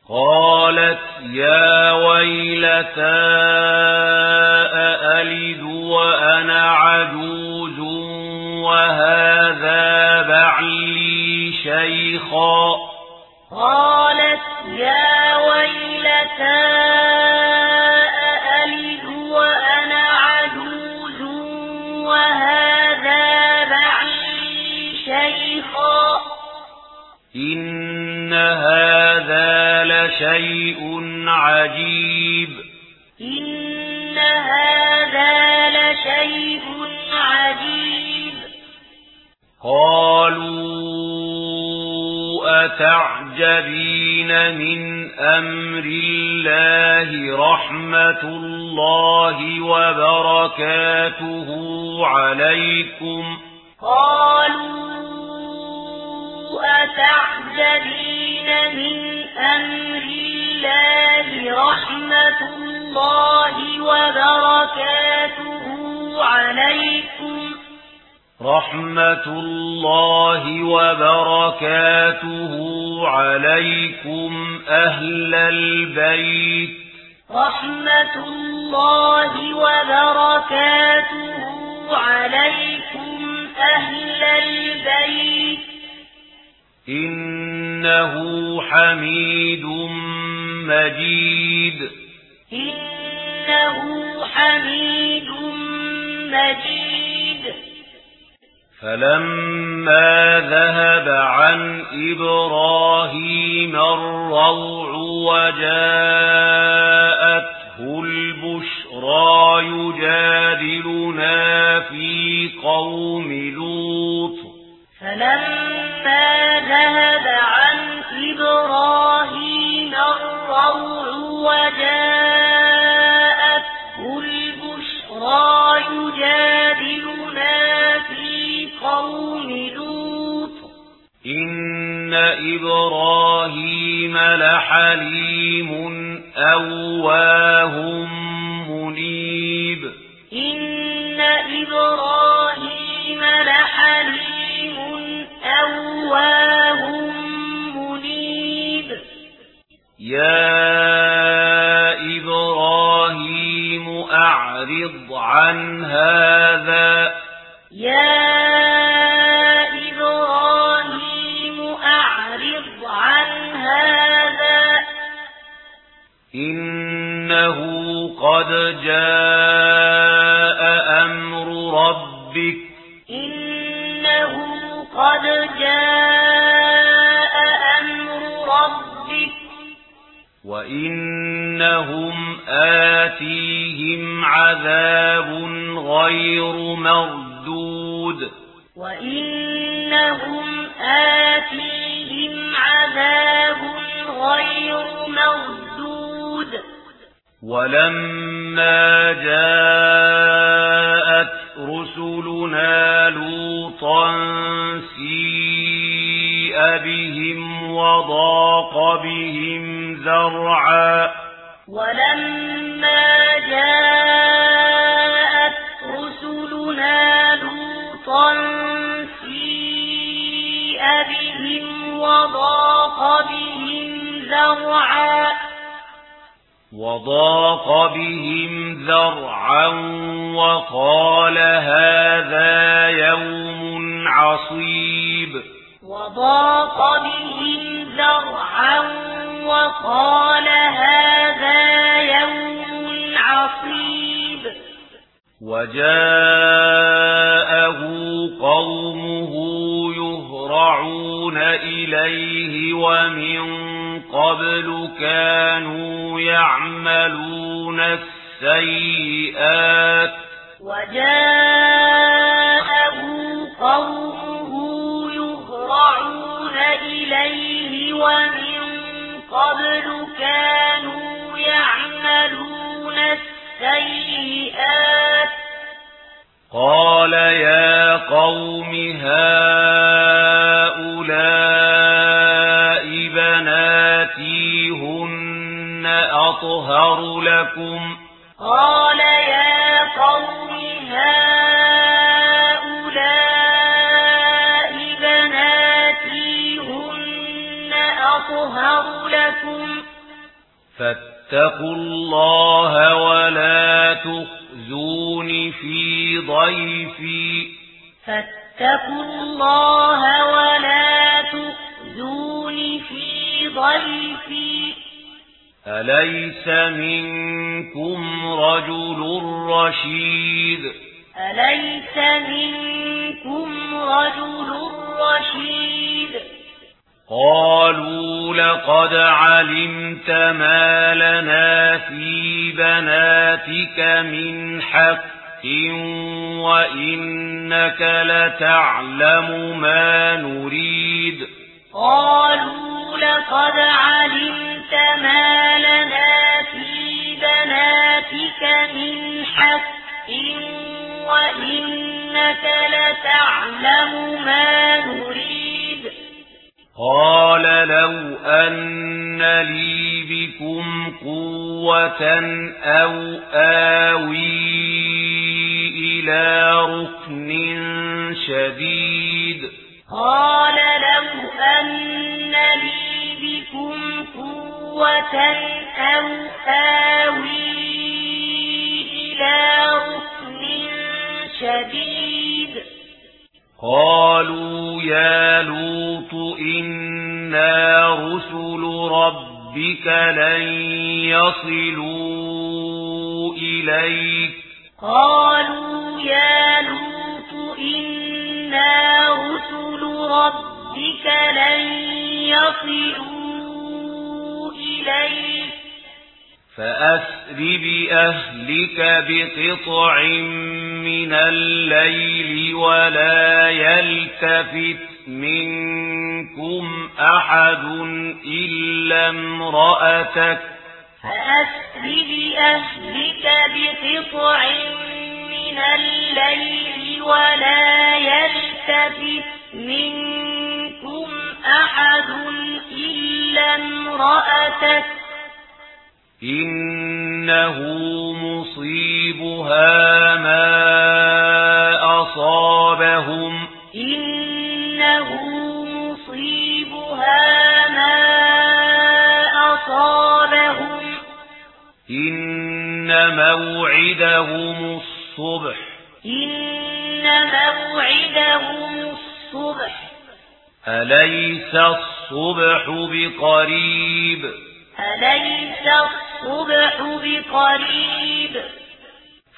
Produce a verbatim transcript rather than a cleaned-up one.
قالت يا ويلتى أألد وأنا عجوز وهذا بعلي شيخا قالت يا ويلتى أألد وأنا عجوز وهذا بعلي شيخا إن هذا لشيء عجيب إن هذا لشيء عجيب قالوا أتعجبين من أمر الله رحمة الله وبركاته عليكم قالوا أتعجبين من أمر الله رحمة الله وبركاته عليكم رحمة الله وبركاته عليكم أهل البيت رحمة الله وبركاته عليكم أهل البيت إنه حميد مجيد إنه حميد مجيد فلما ذهب عن إبراهيم الروع وجاءته البشرى يجادلنا في قوم لوط فلما ذهب عن إبراهيم الروع وجاءته البشرى يجادلنا في قوم لوط إن إبراهيم لحليم أواه منيب إن إبراهيم لحليم أواه منيب يا إبراهيم أعرض عن هذا يا إبراهيم أعرض عن هذا إنه قد جاء أمر ربك إنه قد جاء أمر ربك وإنهم آتيهم عذاب غير مردود وإنهم آتيهم عذاب غير مردود ولما جاءت رسلنا لوطا سيء بهم وضاق بهم ذرعا ولما جاءت رسلنا لوطا سيء بهم وضاق بهم ذرعا وضاق بهم ذرعا وقال هذا يوم عصيب وضاق بهم ذرعا وقال هذا يوم عصيب وجاءه قومه يهرعون إليه ومن قبل كانوا يعملون السيئات وجاءه قومه يهرعون إليه ومن قبل كانوا يعملون السيئات قال يا قوم هؤلاء بناتي هن أطهر لكم قال يا قوم هؤلاء بناتي هن أطهر لكم فاتقوا الله ولا تخزون في ضيفي فاتقوا الله ولا تخزون في ضيفي أليس منكم رجل رشيد أليس منكم رجل رشيد قالوا لقد علمت ما لنا في بناتك من حق وإنك لتعلم ما نريد قالوا لقد علمت ما لنا في بناتك من حق وإنك لتعلم ما نريد قال لو أن لي بكم قوة أو آوي إلى ركن شديد قال لو أن لي بكم قوة أو آوي إلى ركن شديد قالوا يا لوط إنا رسل ربك لن يصلوا إليك قالوا يا لوط إنا رسل ربك لن يصلوا إليك فأسر بأهلك بقطع من الليل ولا يلتفت منكم أحد إلا امرأتك فأسر بأهلك بقطع من الليل ولا يلتفت منكم أحد إلا امرأتك إنه مصيبها ما أصابهم إنه مصيبها ما أصابهم إن موعدهم الصبح إن موعدهم الصبح أليس الصبح بقريب أليس الصبح بقريب